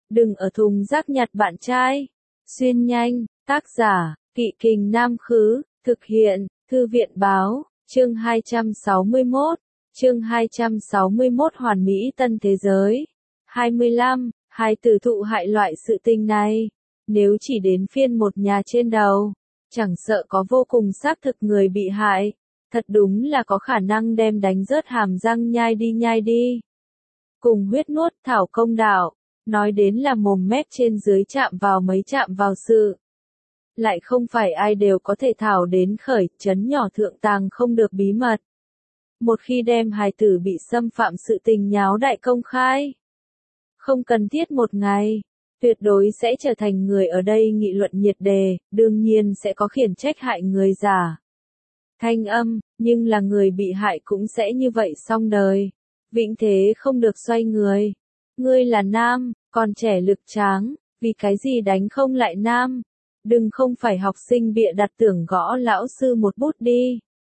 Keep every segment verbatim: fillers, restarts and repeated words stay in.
đừng ở thùng rác nhặt bạn trai. Xuyên nhanh, tác giả, Kỵ Kình Nam Khứ, thực hiện, Thư viện Báo, chương hai trăm sáu mươi mốt, chương hai trăm sáu mươi mốt Hoàn Mỹ Tân Thế Giới. hai mươi lăm, hai tử thụ hại loại sự tình này, nếu chỉ đến phiên một nhà trên đầu, chẳng sợ có vô cùng xác thực người bị hại, thật đúng là có khả năng đem đánh rớt hàm răng nhai đi nhai đi. Cùng huyết nuốt thảo công đạo, nói đến là mồm mép trên dưới chạm vào mấy chạm vào sự. Lại không phải ai đều có thể thảo đến khởi, chấn nhỏ thượng tàng không được bí mật. Một khi đem hài tử bị xâm phạm sự tình nháo đại công khai, không cần thiết một ngày, tuyệt đối sẽ trở thành người ở đây nghị luận nhiệt đề, đương nhiên sẽ có khiển trách hại người giả thanh âm, nhưng là người bị hại cũng sẽ như vậy xong đời, vĩnh thế không được xoay người. Ngươi là nam, còn trẻ lực tráng, vì cái gì đánh không lại nam? Đừng không phải học sinh bịa đặt tưởng gõ lão sư một bút đi.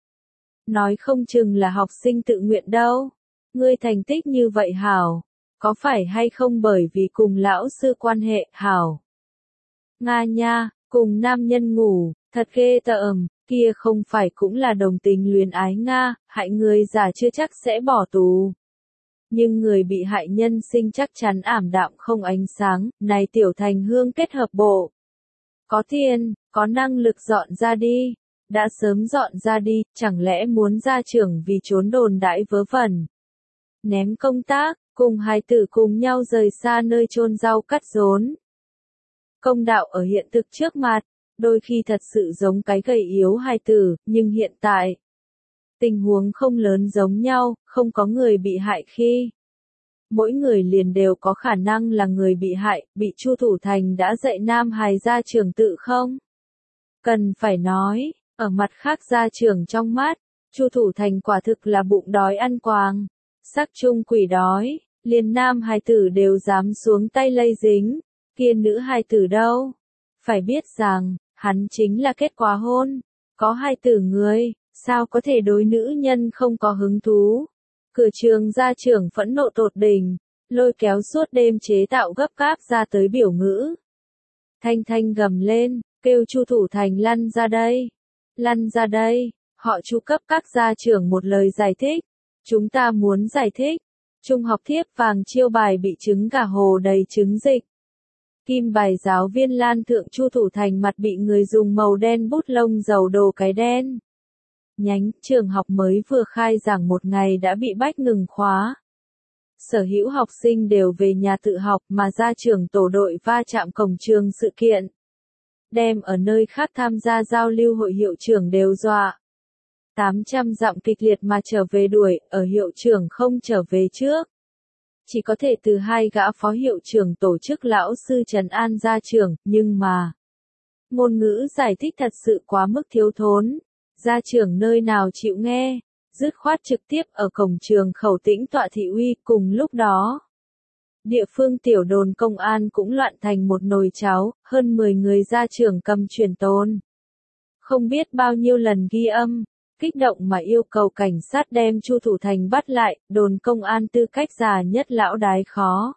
Nói không chừng là học sinh tự nguyện đâu. Ngươi thành tích như vậy hảo, có phải hay không bởi vì cùng lão sư quan hệ hảo? Nga nha, cùng nam nhân ngủ, thật ghê tởm, kia không phải cũng là đồng tình luyến ái Nga, hại người già chưa chắc sẽ bỏ tù. Nhưng người bị hại nhân sinh chắc chắn ảm đạm không ánh sáng, này tiểu thành hương kết hợp bộ. Có tiền, có năng lực dọn ra đi, đã sớm dọn ra đi, chẳng lẽ muốn ra trường vì trốn đồn đãi vớ vẩn. Ném công tác, cùng hài tử cùng nhau rời xa nơi chôn rau cắt rốn. Công đạo ở hiện thực trước mặt, đôi khi thật sự giống cái gầy yếu hài tử, nhưng hiện tại, tình huống không lớn giống nhau, không có người bị hại khi. Mỗi người liền đều có khả năng là người bị hại, bị Chu Thủ Thành đã dạy nam hài ra trường tự không? Cần phải nói, ở mặt khác ra trường trong mắt, Chu Thủ Thành quả thực là bụng đói ăn quàng, sắc chung quỷ đói, liền nam hài tử đều dám xuống tay lây dính, kia nữ hài tử đâu? Phải biết rằng, hắn chính là kết quả hôn, có hài tử người, sao có thể đối nữ nhân không có hứng thú? Cửa trường gia trưởng phẫn nộ tột đỉnh, lôi kéo suốt đêm chế tạo gấp gáp ra tới biểu ngữ. Thanh Thanh gầm lên, kêu Chu Thủ Thành lăn ra đây, lăn ra đây, họ Chu cấp các gia trưởng một lời giải thích, chúng ta muốn giải thích, trung học thiếp vàng chiêu bài bị trứng gà hồ đầy trứng dịch. Kim bài giáo viên lan thượng Chu Thủ Thành mặt bị người dùng màu đen bút lông dầu đồ cái đen. Nhánh, trường học mới vừa khai giảng một ngày đã bị bách ngừng khóa. Sở hữu học sinh đều về nhà tự học mà ra trường tổ đội va chạm cổng trường sự kiện. Đem ở nơi khác tham gia giao lưu hội hiệu trưởng đều dọa. tám trăm dặm kịch liệt mà trở về đuổi, ở hiệu trưởng không trở về trước. Chỉ có thể từ hai gã phó hiệu trưởng tổ chức lão sư trấn an ra trường, nhưng mà ngôn ngữ giải thích thật sự quá mức thiếu thốn. Gia trưởng nơi nào chịu nghe, dứt khoát trực tiếp ở cổng trường khẩu tĩnh tọa thị uy. Cùng lúc đó, địa phương tiểu đồn công an cũng loạn thành một nồi cháo, hơn mười người gia trưởng cầm truyền tôn. Không biết bao nhiêu lần ghi âm, kích động mà yêu cầu cảnh sát đem Chu Thủ Thành bắt lại, đồn công an tư cách già nhất lão đái khó.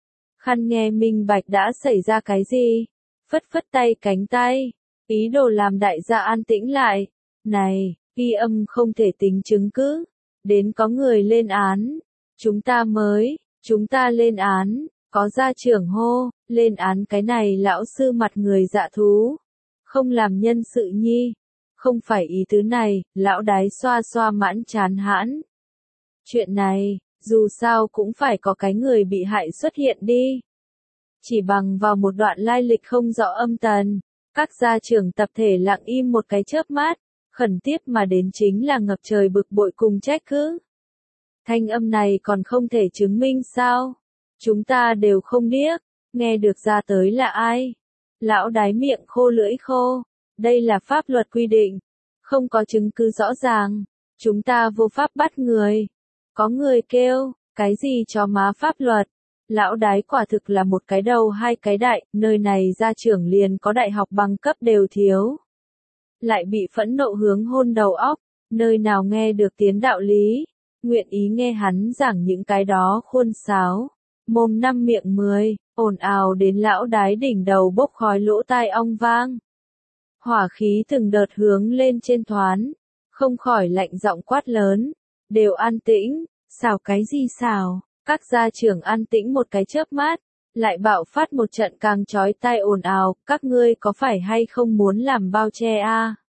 Khăn nghe minh bạch đã xảy ra cái gì, phất phất tay cánh tay, ý đồ làm đại gia an tĩnh lại. Này, ghi âm không thể tính chứng cứ, đến có người lên án, chúng ta mới, chúng ta lên án, có gia trưởng hô, lên án cái này lão sư mặt người dạ thú, không làm nhân sự nhi, không phải ý tứ này, lão đái xoa xoa mãn chán hãn. Chuyện này, dù sao cũng phải có cái người bị hại xuất hiện đi. Chỉ bằng vào một đoạn lai lịch không rõ âm tần, các gia trưởng tập thể lặng im một cái chớp mắt. Khẩn tiếp mà đến chính là ngập trời bực bội cùng trách cứ. Thanh âm này còn không thể chứng minh sao? Chúng ta đều không điếc, nghe được ra tới là ai? Lão đái miệng khô lưỡi khô, đây là pháp luật quy định, không có chứng cứ rõ ràng, chúng ta vô pháp bắt người. Có người kêu, cái gì cho má pháp luật? Lão đái quả thực là một cái đầu hai cái đại, nơi này gia trưởng liền có đại học bằng cấp đều thiếu. Lại bị phẫn nộ hướng hôn đầu óc, nơi nào nghe được tiếng đạo lý, nguyện ý nghe hắn giảng những cái đó khuôn sáo, mồm năm miệng mười, ồn ào đến lão đái đỉnh đầu bốc khói lỗ tai ong vang. Hỏa khí từng đợt hướng lên trên thoán, không khỏi lạnh giọng quát lớn, đều an tĩnh, xào cái gì xào, các gia trưởng an tĩnh một cái chớp mắt, lại bạo phát một trận càng chói tai ồn ào, các ngươi có phải hay không muốn làm bao che a? À?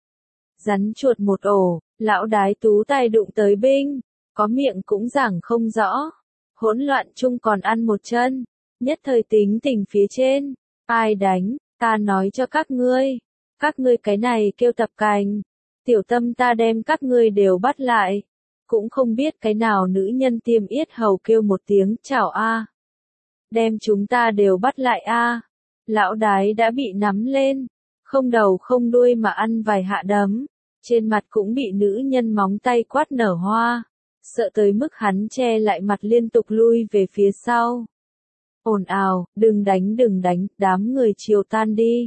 Rắn chuột một ổ, lão đái tú tài đụng tới binh, có miệng cũng giảng không rõ, hỗn loạn chung còn ăn một chân, nhất thời tính tình phía trên, ai đánh, ta nói cho các ngươi, các ngươi cái này kêu tập cành, tiểu tâm ta đem các ngươi đều bắt lại, cũng không biết cái nào nữ nhân tiêm yết hầu kêu một tiếng chào a. Đem chúng ta đều bắt lại a. Lão đái đã bị nắm lên, không đầu không đuôi mà ăn vài hạ đấm, trên mặt cũng bị nữ nhân móng tay quát nở hoa, sợ tới mức hắn che lại mặt liên tục lui về phía sau. Ồn ào, đừng đánh đừng đánh, đám người chiều tan đi.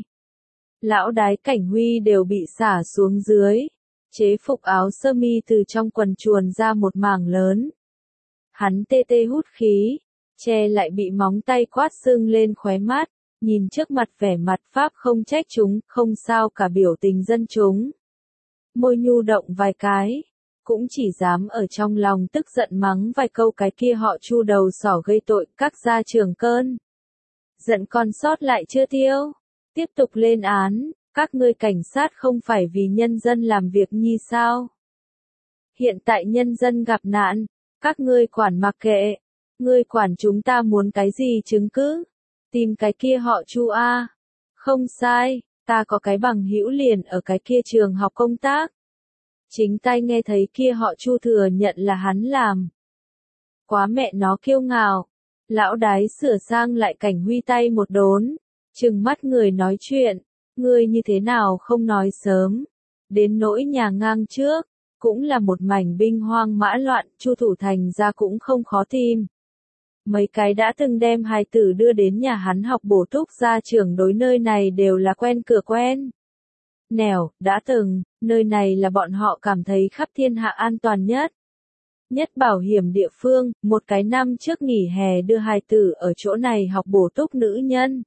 Lão đái Cảnh Huy đều bị xả xuống dưới, chế phục áo sơ mi từ trong quần chuồn ra một mảng lớn. Hắn tê tê hút khí, che lại bị móng tay quát sưng lên khóe mắt, nhìn trước mặt vẻ mặt pháp không trách chúng, không sao cả biểu tình dân chúng. Môi nhu động vài cái, cũng chỉ dám ở trong lòng tức giận mắng vài câu cái kia họ Chu đầu sỏ gây tội, các gia trưởng cơn. Giận còn sót lại chưa tiêu, tiếp tục lên án, các ngươi cảnh sát không phải vì nhân dân làm việc nhi sao? Hiện tại nhân dân gặp nạn, các ngươi quản mặc kệ, ngươi quản chúng ta muốn cái gì chứng cứ? Tìm cái kia họ Chu a. Không sai, ta có cái bằng hữu liền ở cái kia trường học công tác. Chính tay nghe thấy kia họ Chu thừa nhận là hắn làm. Quá mẹ nó kiêu ngạo. Lão đái sửa sang lại Cảnh Huy tay một đốn, trừng mắt người nói chuyện, ngươi như thế nào không nói sớm. Đến nỗi nhà ngang trước, cũng là một mảnh binh hoang mã loạn, Chu thủ thành ra cũng không khó tìm. Mấy cái đã từng đem hài tử đưa đến nhà hắn học bổ túc gia trưởng đối nơi này đều là quen cửa quen. Nẻo, đã từng, nơi này là bọn họ cảm thấy khắp thiên hạ an toàn nhất. Nhất bảo hiểm địa phương, một cái năm trước nghỉ hè đưa hài tử ở chỗ này học bổ túc nữ nhân.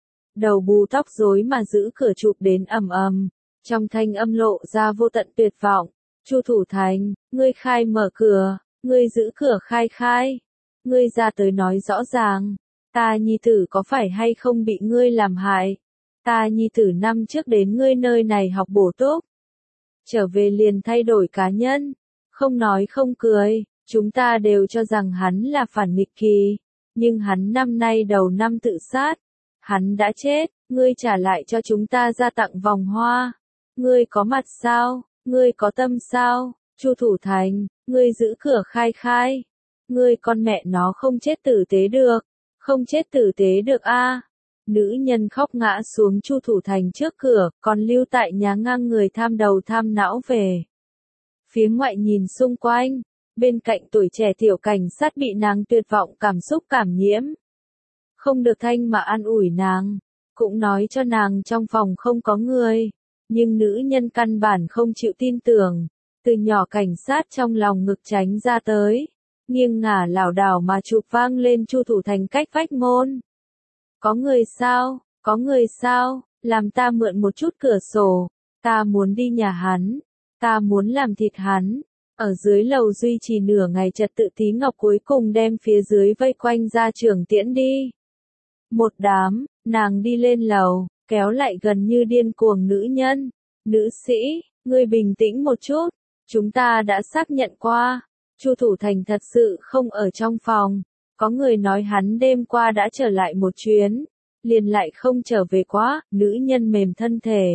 Đầu bù tóc rối mà giữ cửa chụp đến ầm ầm, trong thanh âm lộ ra vô tận tuyệt vọng. Chu thủ thành, ngươi khai mở cửa, ngươi giữ cửa khai khai. Ngươi ra tới nói rõ ràng, ta nhi tử có phải hay không bị ngươi làm hại? Ta nhi tử năm trước đến ngươi nơi này học bổ túc. Trở về liền thay đổi cá nhân, không nói không cười, chúng ta đều cho rằng hắn là phản nghịch kỳ, nhưng hắn năm nay đầu năm tự sát, hắn đã chết, ngươi trả lại cho chúng ta ra tặng vòng hoa. Ngươi có mặt sao? Ngươi có tâm sao? Chu thủ thành, ngươi giữ cửa khai khai. Ngươi con mẹ nó không chết tử tế được, không chết tử tế được a. À. Nữ nhân khóc ngã xuống Chu thủ thành trước cửa, còn lưu tại nhà ngang người tham đầu tham não về. Phía ngoại nhìn xung quanh, bên cạnh tuổi trẻ tiểu cảnh sát bị nàng tuyệt vọng cảm xúc cảm nhiễm. Không được thanh mà an ủi nàng, cũng nói cho nàng trong phòng không có người, nhưng nữ nhân căn bản không chịu tin tưởng, từ nhỏ cảnh sát trong lòng ngực tránh ra tới. Nghiêng ngả lảo đảo mà chụp vang lên Chu thủ thành cách vách môn. Có người sao, có người sao, làm ta mượn một chút cửa sổ, ta muốn đi nhà hắn, ta muốn làm thịt hắn. Ở dưới lầu duy trì nửa ngày trật tự Tí Ngọc cuối cùng đem phía dưới vây quanh ra trưởng tiễn đi. Một đám, nàng đi lên lầu, kéo lại gần như điên cuồng nữ nhân. Nữ sĩ, ngươi bình tĩnh một chút, chúng ta đã xác nhận qua. Chu thủ thành thật sự không ở trong phòng, có người nói hắn đêm qua đã trở lại một chuyến, liền lại không trở về quá, nữ nhân mềm thân thể.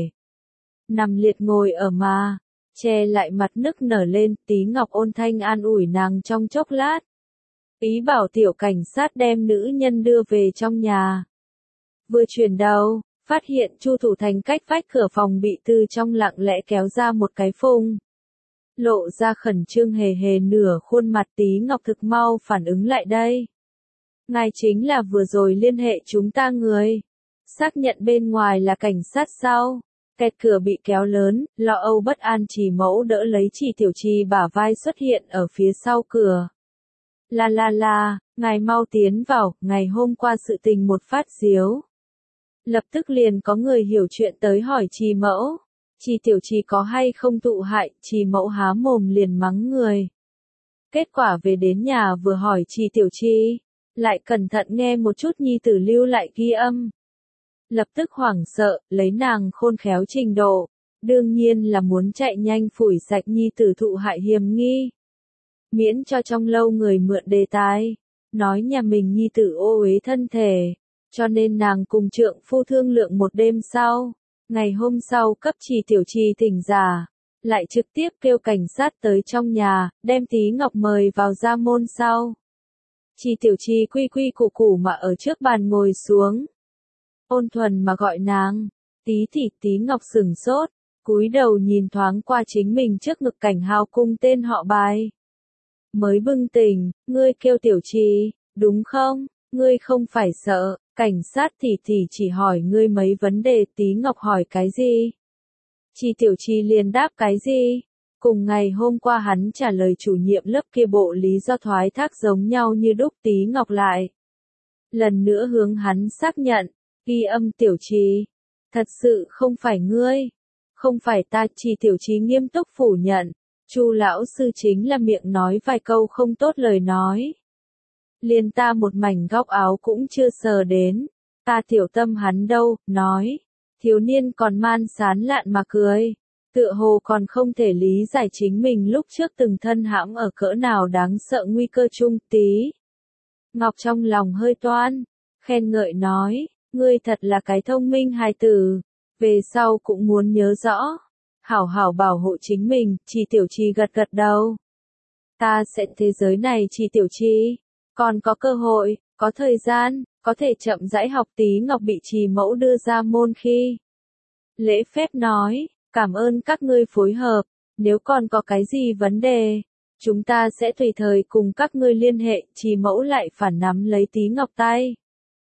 Nằm liệt ngồi ở mà, che lại mặt nức nở lên, Tí Ngọc ôn thanh an ủi nàng trong chốc lát. Ý bảo tiểu cảnh sát đem nữ nhân đưa về trong nhà. Vừa chuyển đầu, phát hiện Chu thủ thành cách vách cửa phòng bị từ trong lặng lẽ kéo ra một cái phung. Lộ ra khẩn trương hề hề nửa khuôn mặt Tí Ngọc thực mau phản ứng lại đây. Ngài chính là vừa rồi liên hệ chúng ta người. Xác nhận bên ngoài là cảnh sát sao? Kẹt cửa bị kéo lớn, lo âu bất an Trì mẫu đỡ lấy Trì tiểu Trì bả vai xuất hiện ở phía sau cửa. La la la, Ngài mau tiến vào, ngày hôm qua sự tình một phát diếu. Lập tức liền có người hiểu chuyện tới hỏi trì mẫu. Trì tiểu trì có hay không tụ hại, trì mẫu há mồm liền mắng người. Kết quả về đến nhà vừa hỏi trì tiểu trì, lại cẩn thận nghe một chút nhi tử lưu lại ghi âm. Lập tức hoảng sợ, lấy nàng khôn khéo trình độ, đương nhiên là muốn chạy nhanh phủi sạch nhi tử thụ hại hiềm nghi. Miễn cho trong lâu người mượn đề tài, nói nhà mình nhi tử ô uế thân thể, cho nên nàng cùng trượng phu thương lượng một đêm sau. Ngày hôm sau cấp trì tiểu trì tỉnh giả, lại trực tiếp kêu cảnh sát tới trong nhà, đem Tí Ngọc mời vào ra môn sau. Trì tiểu trì quy quy củ củ mà ở trước bàn ngồi xuống. Ôn thuần mà gọi nàng, tí thì Tí Ngọc sửng sốt, cúi đầu nhìn thoáng qua chính mình trước ngực cảnh hào cung tên họ bài. Mới bừng tỉnh, ngươi kêu tiểu trì, đúng không, ngươi không phải sợ. Cảnh sát thì thì chỉ hỏi ngươi mấy vấn đề. Tí Ngọc hỏi cái gì? Trì tiểu trì liền đáp cái gì? Cùng ngày hôm qua hắn trả lời chủ nhiệm lớp kia bộ lý do thoái thác giống nhau như đúc. Tí Ngọc lại lần nữa hướng hắn xác nhận, ghi âm tiểu trì. Thật sự không phải ngươi, không phải ta. Trì tiểu trì nghiêm túc phủ nhận, Chu lão sư chính là miệng nói vài câu không tốt lời nói. Liền ta một mảnh góc áo cũng chưa sờ đến, ta tiểu tâm hắn đâu, nói. Thiếu niên còn man sán lạn mà cười, tựa hồ còn không thể lý giải chính mình lúc trước từng thân hãm ở cỡ nào đáng sợ nguy cơ chung. Tí Ngọc trong lòng hơi toan, khen ngợi nói, ngươi thật là cái thông minh hài tử, về sau cũng muốn nhớ rõ, hảo hảo bảo hộ chính mình. Trì tiểu trì gật gật đầu. Ta sẽ thế giới này Trì tiểu trì. Còn có cơ hội, có thời gian, có thể chậm rãi học. Tí Ngọc bị trì mẫu đưa ra môn khi lễ phép nói, cảm ơn các ngươi phối hợp, nếu còn có cái gì vấn đề, chúng ta sẽ tùy thời cùng các ngươi liên hệ. Trì mẫu lại phản nắm lấy Tí Ngọc tay.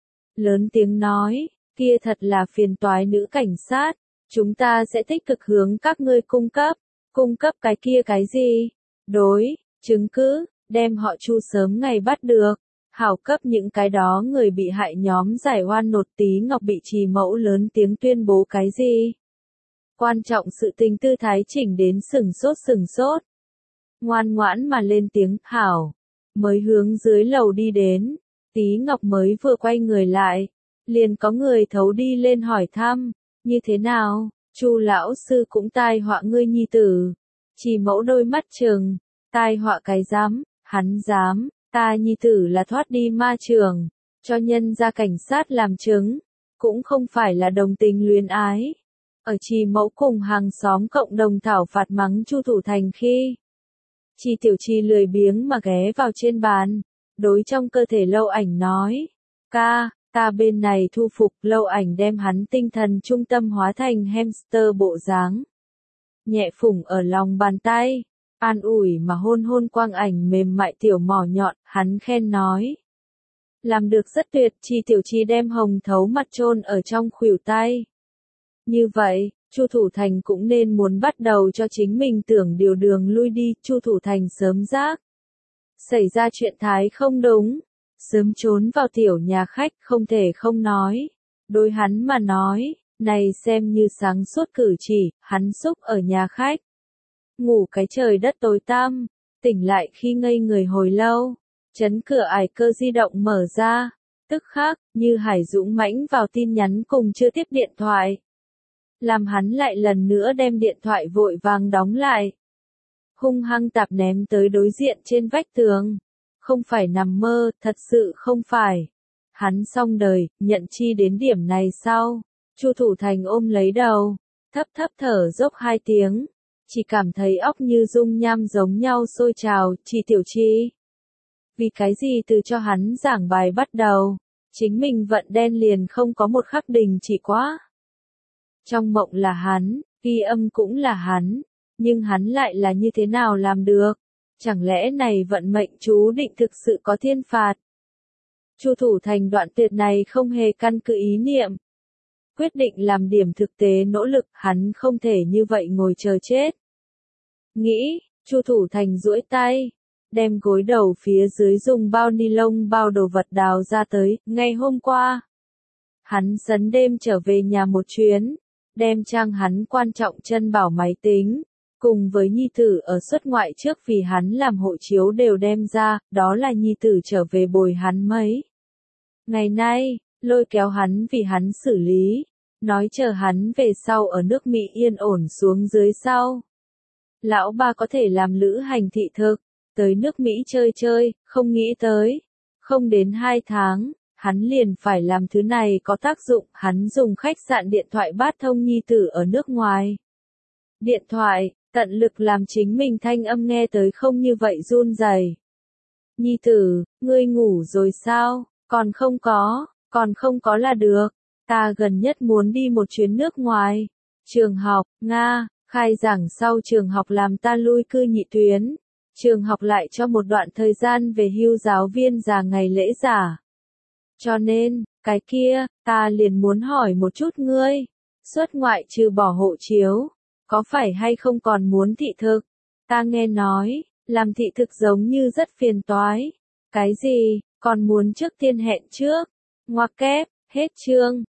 Lớn tiếng nói, kia thật là phiền toái nữ cảnh sát, chúng ta sẽ tích cực hướng các ngươi cung cấp, cung cấp cái kia cái gì, đối, chứng cứ. Đem họ Chu sớm ngày bắt được, hảo cấp những cái đó người bị hại nhóm giải oan nột. Tí Ngọc bị trì mẫu lớn tiếng tuyên bố cái gì? Quan trọng sự tình tư thái chỉnh đến sừng sốt sừng sốt. Ngoan ngoãn mà lên tiếng, hảo, mới hướng dưới lầu đi đến. Tí Ngọc mới vừa quay người lại, liền có người thấu đi lên hỏi thăm, như thế nào, Chu lão sư cũng tai họa ngươi nhi tử. Trì mẫu đôi mắt trừng, tai họa cái dám. Hắn dám, ta nhi tử là thoát đi ma trường, cho nhân gia cảnh sát làm chứng, cũng không phải là đồng tình luyến ái. Ở trì mẫu cùng hàng xóm cộng đồng thảo phạt mắng Chu Thủ Thành khi Trì tiểu trì lười biếng mà ghé vào trên bàn, đối trong cơ thể Lâu Ảnh nói, ca, ta bên này thu phục. Lâu Ảnh đem hắn tinh thần trung tâm hóa thành hamster bộ dáng, nhẹ phủng ở lòng bàn tay. An ủi mà hôn hôn Quang Ảnh mềm mại tiểu mỏ nhọn, hắn khen nói. Làm được rất tuyệt. Trì tiểu trì đem hồng thấu mặt chôn ở trong khuỷu tay. Như vậy, Chu Thủ Thành cũng nên muốn bắt đầu cho chính mình tưởng điều đường lui đi. Chu Thủ Thành sớm giác xảy ra chuyện thái không đúng, sớm trốn vào tiểu nhà khách, không thể không nói. Đối hắn mà nói, này xem như sáng suốt cử chỉ. Hắn xúc ở nhà khách, ngủ cái trời đất tối tăm, tỉnh lại khi ngây người hồi lâu, chấn cửa ải cơ di động mở ra, tức khắc, như hải dũng mãnh vào tin nhắn cùng chưa tiếp điện thoại. Làm hắn lại lần nữa đem điện thoại vội vàng đóng lại. Hung hăng tạp ném tới đối diện trên vách tường. Không phải nằm mơ, thật sự không phải. Hắn xong đời, nhận chi đến điểm này sau. Chu Thủ Thành ôm lấy đầu, thấp thấp thở dốc hai tiếng. Chỉ cảm thấy óc như dung nham giống nhau sôi trào. Trì tiểu trì, vì cái gì từ cho hắn giảng bài bắt đầu, chính mình vận đen liền không có một khắc đình chỉ quá. Trong mộng là hắn, ghi âm cũng là hắn, nhưng hắn lại là như thế nào làm được? Chẳng lẽ này vận mệnh chú định thực sự có thiên phạt? Chu Thủ Thành đoạn tuyệt này không hề căn cứ ý niệm. Quyết định làm điểm thực tế nỗ lực, hắn không thể như vậy ngồi chờ chết. Nghĩ, Chu Thủ Thành duỗi tay, đem gối đầu phía dưới dùng bao ni lông bao đồ vật đào ra tới. Ngày hôm qua, hắn sấn đêm trở về nhà một chuyến, đem trang hắn quan trọng chân bảo máy tính, cùng với nhi tử ở xuất ngoại trước vì hắn làm hộ chiếu đều đem ra, đó là nhi tử trở về bồi hắn mấy ngày nay, lôi kéo hắn vì hắn xử lý, nói chờ hắn về sau ở nước Mỹ yên ổn xuống dưới sau. Lão ba có thể làm lữ hành thị thực, tới nước Mỹ chơi chơi, không nghĩ tới, không đến hai tháng, hắn liền phải làm thứ này có tác dụng, hắn dùng khách sạn điện thoại bát thông nhi tử ở nước ngoài. Điện thoại, tận lực làm chính mình thanh âm nghe tới không như vậy run rẩy. Nhi tử, ngươi ngủ rồi sao? Còn không có, còn không có là được. Ta gần nhất muốn đi một chuyến nước ngoài. Trường học, Nga, khai giảng sau trường học làm ta lui cư nhị tuyến. Trường học lại cho một đoạn thời gian về hưu giáo viên già ngày lễ giả. Cho nên, cái kia, ta liền muốn hỏi một chút ngươi. Xuất ngoại trừ bỏ hộ chiếu, có phải hay không còn muốn thị thực? Ta nghe nói, làm thị thực giống như rất phiền toái. Cái gì, còn muốn trước tiên hẹn trước? Ngoặc kép, hết chương.